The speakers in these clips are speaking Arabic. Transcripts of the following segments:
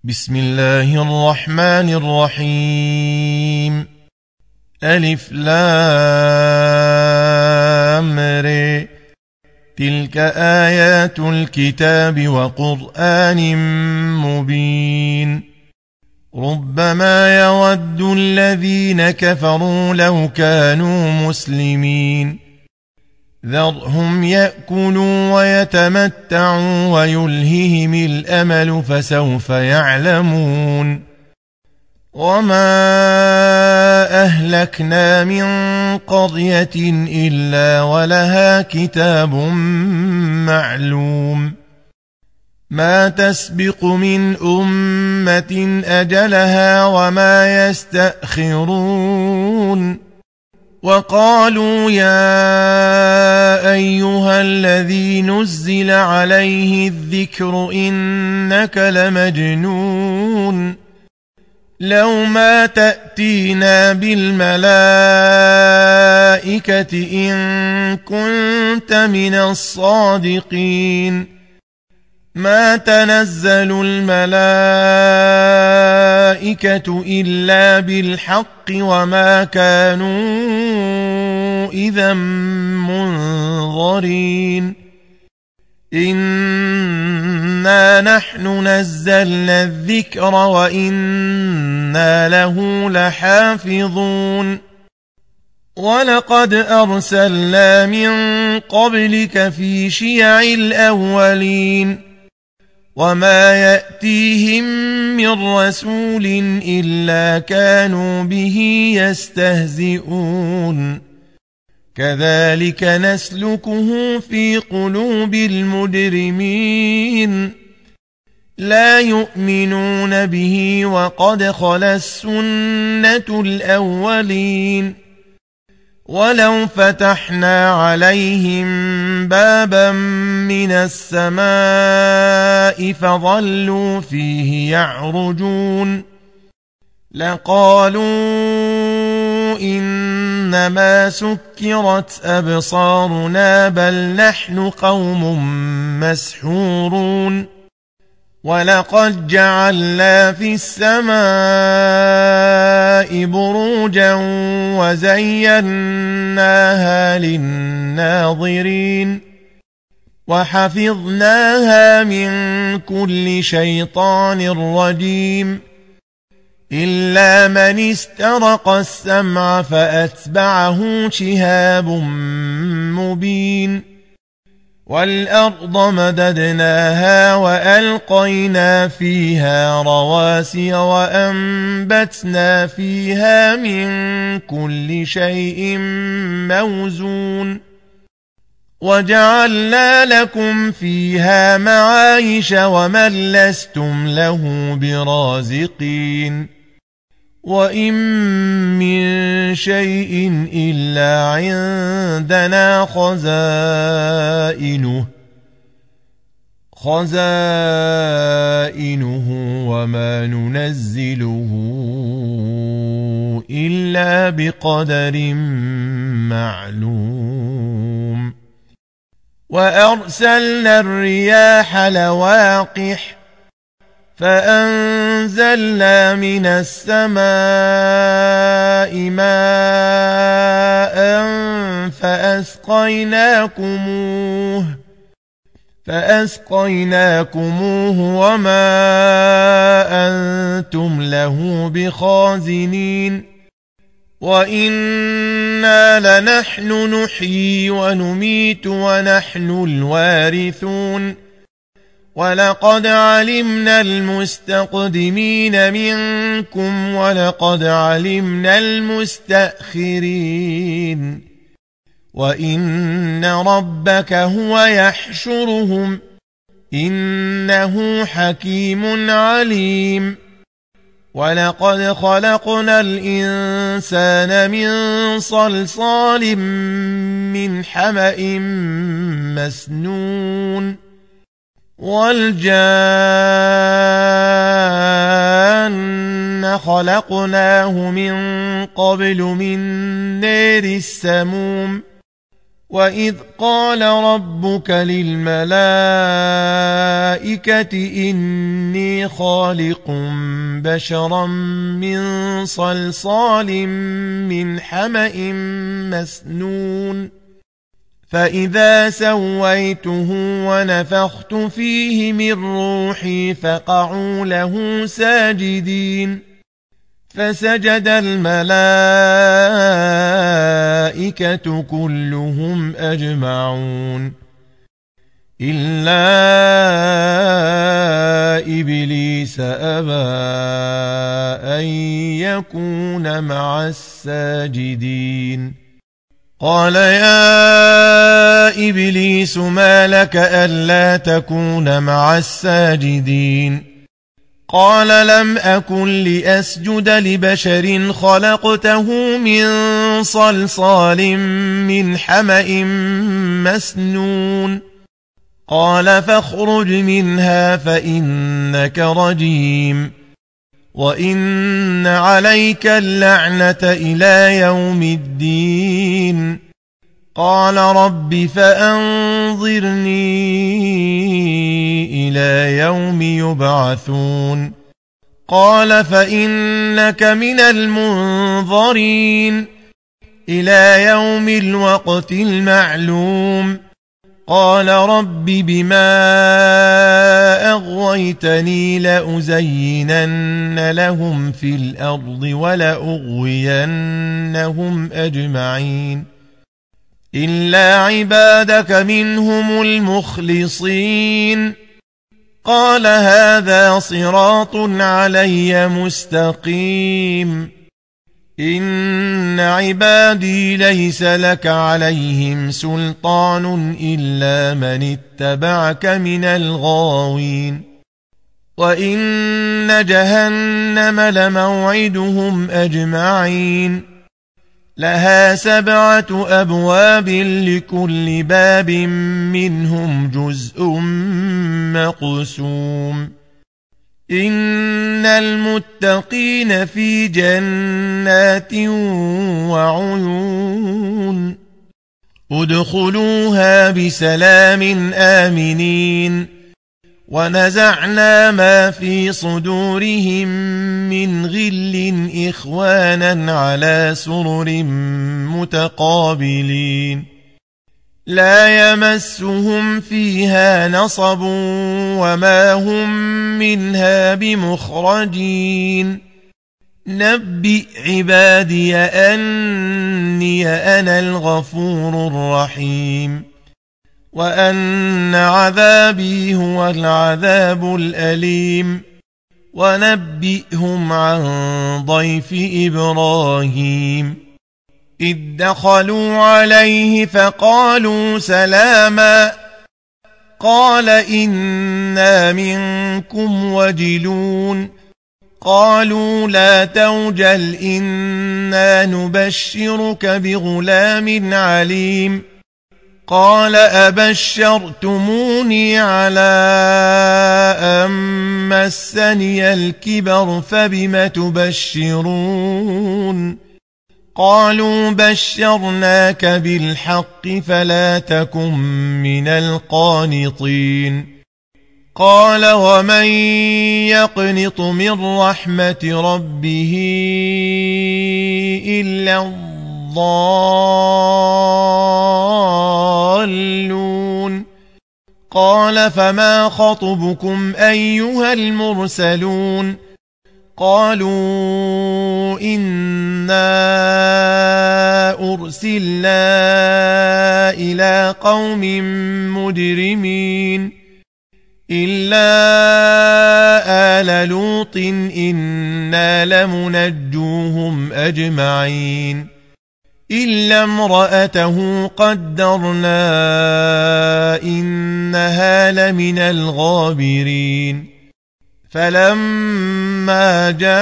بسم الله الرحمن الرحيم. ألف لام ر. تلك آيات الكتاب وقرآن مبين. ربما يود الذين كفروا لو كانوا مسلمين. ذرهم يأكلوا ويتمتعوا ويلههم الأمل فسوف يعلمون. وما أهلكنا من قرية إلا ولها كتاب معلوم. ما تسبق من أمة أجلها وما يستأخرون. وقالوا يا أيها الذي نزل عليه الذكر إنك لمجنون. لو ما تأتينا بالملائكة إن كنت من الصادقين. ما تنزل الملائكة إلا بالحق وما كانوا إذا منظرين. إنا نحن نزلنا الذكر وإنا له لحافظون. ولقد أرسلنا من قبلك في شيع الأولين. وما يأتيهم من رسول إلا كانوا به يستهزئون. كذلك نسلكه في قلوب المجرمين. لا يؤمنون به وقد خلت سنة الأولين. ولو فتحنا عليهم بابا من السماء فظلوا فيه يعرجون لقالوا إنما سكرت أبصارنا بل نحن قوم مسحورون. ولقد جعلنا في السماء بروجا وزيناها للناظرين. وحفظناها من كل شيطان رجيم إلا من استرق السمع فأتبعه شهاب مبين. والأرض مددناها وألقينا فيها رواسي وأنبتنا فيها من كل شيء موزون. وجعلنا لكم فيها معايش ومن لستم له برازقين. وإن من شيء إلا عندنا خزائنه وما ننزله إلا بقدر معلوم. وأرسلنا الرياح لواقح فأنزلنا من السماء ماء فأسقيناكموه وما أنتم له بخازنين. وإنا لنحن نحيي ونميت ونحن الوارثون. ولقد علمنا المستقدمين منكم ولقد علمنا المستأخرين. وإن ربك هو يحشرهم إنه حكيم عليم. ولقد خلقنا الإنسان من صلصال من حمأ مسنون. والجان خلقناه من قبل من نار السموم. وإذ قال ربك للملائكة إني خالق بشرا من صلصال من حمأ مسنون فإذا سويته ونفخت فيه من روحي فقعوا له ساجدين فسجد الملائكة كلهم أجمعون إلا إبليس أبى أن يكون مع الساجدين قال يا إبليس ما لك ألا تكون مع الساجدين قال لم أكن لأسجد لبشر خلقته من صلصال من حمأ مسنون قال فاخرج منها فإنك رجيم وإن عليك اللعنة إلى يوم الدين قال رب فأنظرني إلى يوم يبعثون قال فإنك من المنظرين إلى يوم الوقت المعلوم قال رب بما أغويتني لأزينن لهم في الأرض ولأغوينهم أجمعين إلا عبادك منهم المخلصين قال هذا صراط علي مستقيم إن عبادي ليس لك عليهم سلطان إلا من اتبعك من الغاوين وإن جهنم لموعدهم أجمعين لها 7 أبواب لكل باب منهم جزء مقسوم إن المتقين في جنات وعيون ادخلوها بسلام آمنين ونزعنا ما في صدورهم من غل إخوانا على سرر متقابلين لا يمسهم فيها نصب وما هم منها بمخرجين نبئ عبادي أني أنا الغفور الرحيم وأن عذابي هو العذاب الأليم ونبئهم عن ضيف إبراهيم إذ دخلوا عليه فقالوا سلاما قال إنا منكم وجلون قالوا لا توجل إنا نبشرك بغلام عليم قال أبشرتموني على أن مسني الكبر فبم تبشرون قالوا بشرناك بالحق فلا تكن من القانطين قال ومن يقنط من رحمة ربه إلا الضالون قال فما خطبكم أيها المرسلون قالوا إنا أرسلنا إلى قوم مجرمين إلا آل لوط إنا لمنجوهم أجمعين إلا امرأته قدرنا إنها لمن الغابرين فلما جاء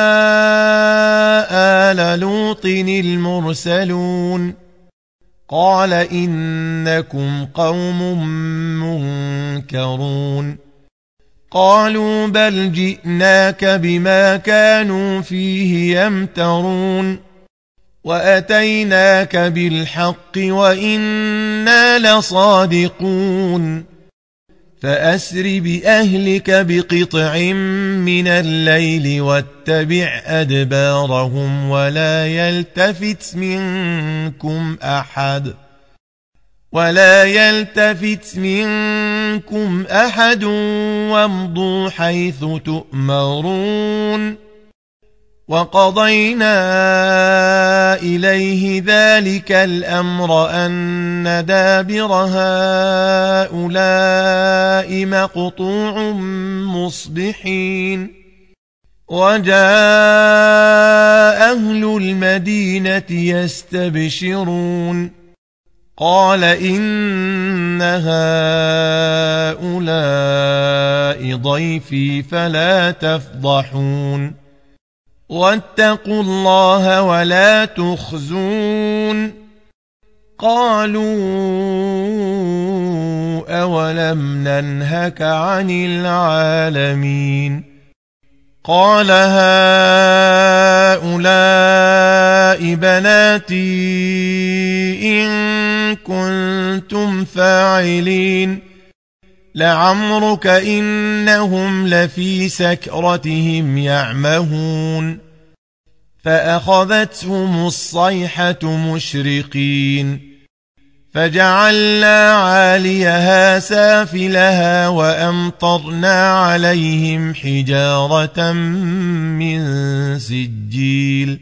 آل لوط المرسلون قال إنكم قوم منكرون قالوا بل جئناك بما كانوا فيه يمترون وأتيناك بالحق وإنا لصادقون فأسر بأهلك بقطع من الليل واتبع أدبارهم ولا يلتفت منكم أحد وامضوا حيث تؤمرون وقضينا إليه ذلك الأمر أن دابر هؤلاء مقطوع مصبحين وجاء أهل المدينة يستبشرون قال إن هؤلاء ضيفي فلا تفضحون واتقوا الله ولا تخزون قالوا أولم ننهك عن العالمين قال هؤلاء بناتي إن كنتم فاعلين لعمرك إنهم لفي سكرتهم يعمهون فأخذتهم الصيحة مشرقين فجعلنا عاليها سافلها وأمطرنا عليهم حجارة من سجيل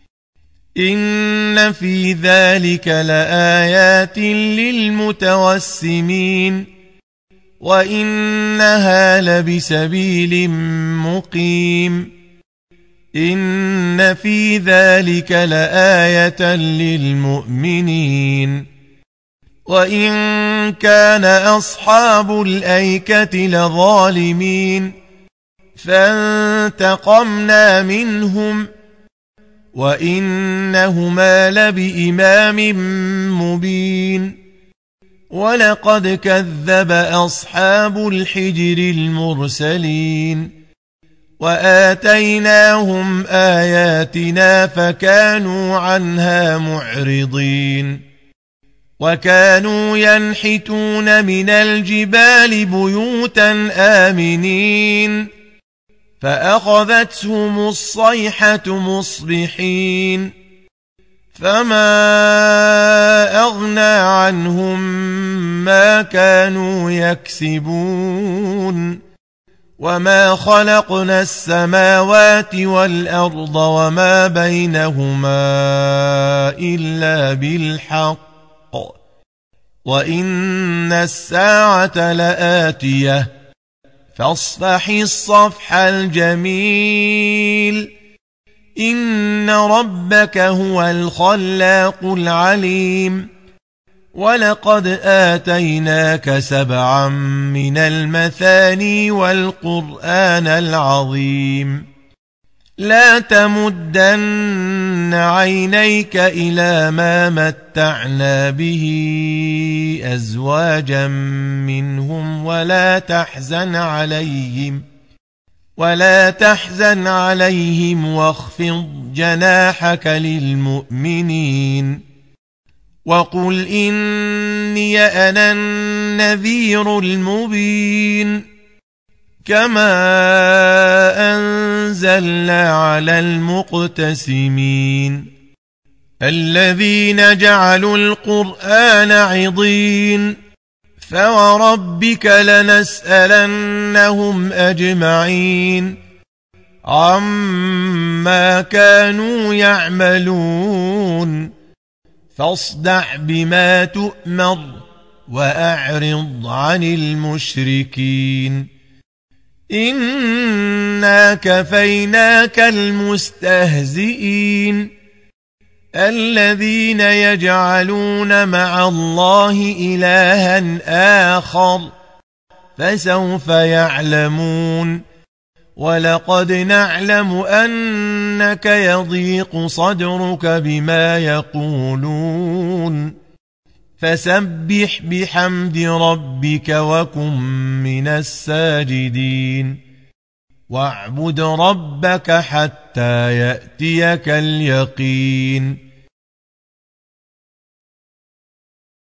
إن في ذلك لآيات للمتوسمين وإنها لبسبيل مقيم إن في ذلك لآية للمؤمنين وإن كان أصحاب الأيكة لظالمين فانتقمنا منهم وإنهما لبإمام مبين ولقد كذب أصحاب الحجر المرسلين وآتيناهم آياتنا فكانوا عنها معرضين وكانوا ينحتون من الجبال بيوتا آمنين فأخذتهم الصيحة مصبحين فما أغنى عنهم ما كانوا يكسبون وما خلقنا السماوات والأرض وما بينهما إلا بالحق وإن الساعة لآتية فاصفح الصفح الجميل إن ربك هو الخلاق العليم ولقد آتيناك 7 من المثاني والقرآن العظيم لا تمدن عينيك إلى ما متعنا به أزواجا منهم ولا تحزن عليهم واخفض جناحك للمؤمنين وقل إني أنا النذير المبين كما أنزلنا على المقتسمين الذين جعلوا القرآن عضين فوربك لنسألنهم أجمعين عما كانوا يعملون فاصدع بما تؤمر وأعرض عن المشركين إنا كفيناك المستهزئين الذين يجعلون مع الله إلها آخر فسوف يعلمون ولقد نعلم أنك يضيق صدرك بما يقولون فسبح بحمد ربك وكن من الساجدين واعبد ربك حتى يأتيك اليقين